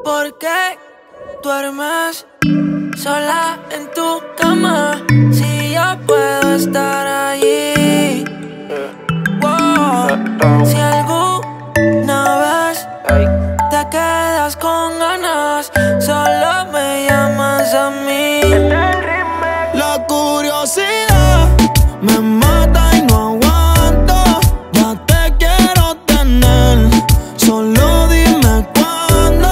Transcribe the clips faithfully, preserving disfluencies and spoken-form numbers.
¿Por qué duermes sola en tu cama si yo puedo estar allí? Wow. Si alguna vez te quedas con ganas, solo me llamas a mí. La curiosidad me mata y no aguanto. Ya te quiero tener, solo dime cuándo.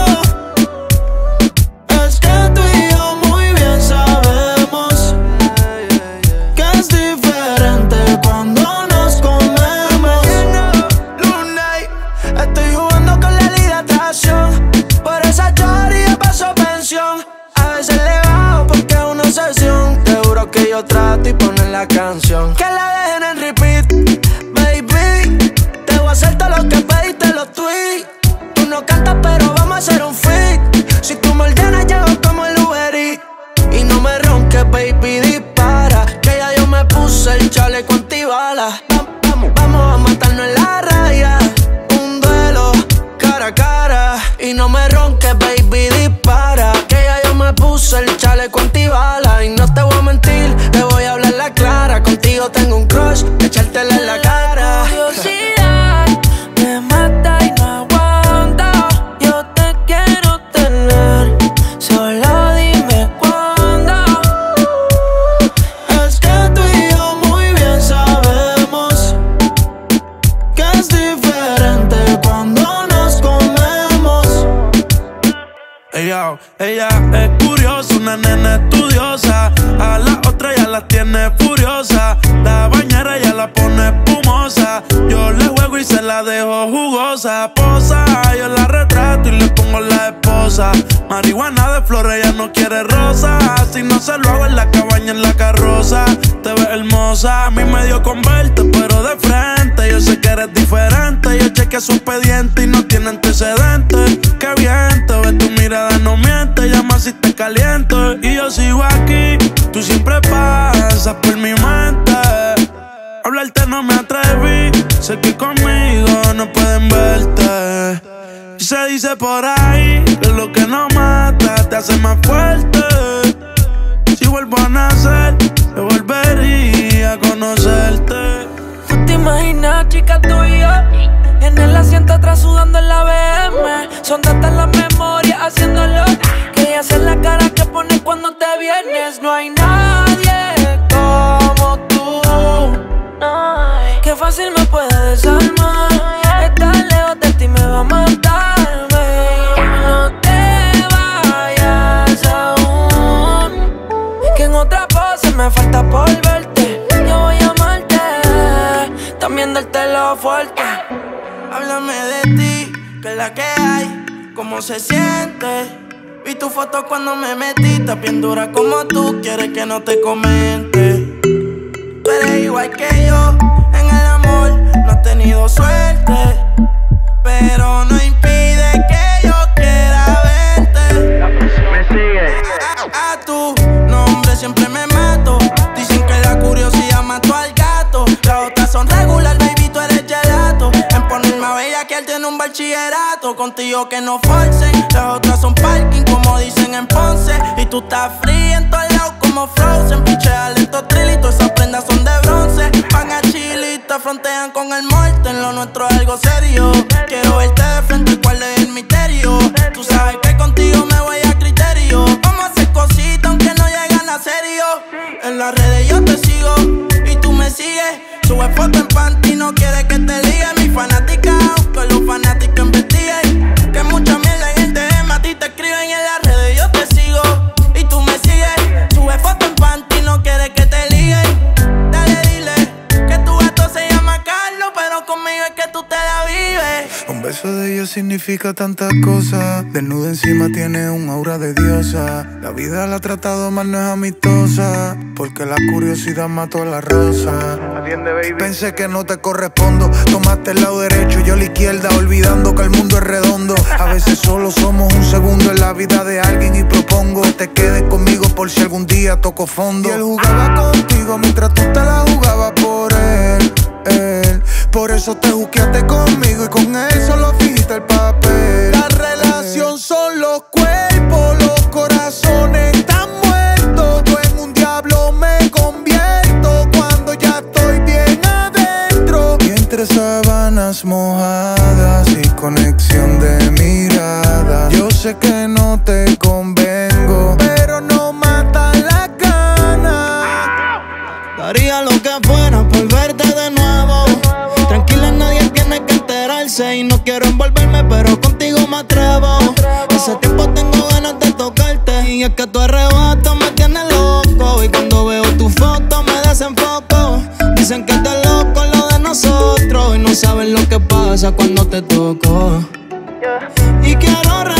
Es que tú y yo muy bien sabemos que es diferente cuando nos comemos. Lunay, estoy jugando con la ley de atracción. Por esa choría paso pensión. A veces le bajo porque es una obsesión. Te juro que yo trato y poner la canción que la dejen en repeat. Baby, te voy a hacer todo lo que pediste los tweets. Tú no cantas pero vamos a hacer un feat. Si tú me ordenas llego como el Uber Eats. Y no me ronques, baby, dispara, que ya yo me puse el chaleco antibalas. Vamos, vamos a matarnos en la raya. Un duelo cara a cara. Y no me ronques, baby, dispara, que ya yo me puse el chaleco antibalas. Y no te voy a mentir, te voy a hablar la clara. Contigo tengo un crush, echártela en la cara. Curiosidad me mata y no aguanto. Yo te quiero tener, solo dime cuándo. Es que tú y yo muy bien sabemos que es diferente cuando nos comemos. Ella, ella es curiosa, una nena estudiosa. A la otra ya la tiene furiosa. La bañera ya la pone espumosa. Yo le juego y se la dejo jugosa. Posa, yo la retrato y le pongo la esposa. Marihuana de flores, ella no quiere rosa. Si no se lo hago en la cabaña, en la carroza. Te ves hermosa, a mí me dio con verte, pero de frente. Yo sé que eres diferente. Yo chequeé su expediente y no tiene antecedentes. Qué bien, te ves, tu mirada no miente. Llama si te caliento y yo sigo aquí. Tú siempre pasas por mi mente. Hablarte no me atreví. Sé que conmigo no pueden verte. Y se dice por ahí que lo que no mata te hace más fuerte. Si vuelvo a nacer, te volvería a conocerte. ¿Tú te imaginas, chica, tú y yo en el asiento atrás sudando en la B M? Son tantas las memorias haciéndolo que ella hace la cara que pones cuando te vienes. No hay nadie como tú. Qué fácil me puede desarmar. Estar lejos de ti me va a matar, baby. No te vayas aún, que en otra pose me falta por verte. Yo voy a amarte, también dártelo fuerte. Háblame de ti, que es la que hay, cómo se siente. Vi tu foto cuando me metiste, bien dura como tú, quieres que no te comente. Tú eres igual que yo, en el amor no has tenido suerte, pero no impide que yo quiera verte. Me sigue. A, a tu nombre siempre me mato. Dicen que la curiosidad mató al gato. Las otras son regular, baby, tú eres gelato. En ponerme a bella que él tiene un bachillerato. Contigo que no forcen. Las otras son parking, como dicen en Ponce. Y tú estás fría en todos lados como Frozen. Pichea lento trilito, esas prendas son de bronce. Van a Chile, te frontean con el muerto. En lo nuestro es algo serio. Quiero verte de frente, cuál es el misterio. Tú sabes que contigo me voy a criterio. Vamos a hacer cositas aunque no llegan a serio. En las redes yo te sigo y tú me sigues. Sube foto en panty, no quiere que te ligue. Mi fanática, aunque los fanáticos investiguen. Que mucha mierda en el D M a ti te escriben. Y en las redes yo te sigo y tú me sigues. Sube foto en panty, no quiere que te liguen. Dale, dile que tu gato se llama Carlos, pero conmigo es que tú te la vives. Un beso de ella significa tantas cosas. Desnuda encima tiene un aura de diosa. La vida la ha tratado mal, no es amistosa, porque la curiosidad mató a la rosa. Atiende, baby. Pensé que no te correspondo. Tomaste el lado derecho y yo la izquierda, olvidando que el mundo es redondo. A veces solo somos un segundo en la vida de alguien y propongo que te quedes conmigo por si algún día toco fondo. Y él jugaba contigo mientras tú te la jugabas por él, él. Por eso te juqueaste conmigo y con él solo fingiste el papel. La relación son los sé que no te convengo, pero no mata la gana. Daría lo que fuera por verte de nuevo. Tranquila, nadie tiene que enterarse. Y no quiero envolverme, pero contigo me atrevo. Hace tiempo tengo ganas de tocarte. Y es que tu arrebato me tiene loco. Y cuando veo tu foto me desenfoco. Dicen que estás loco lo de nosotros. Y no saben lo que pasa cuando te toco. Y quiero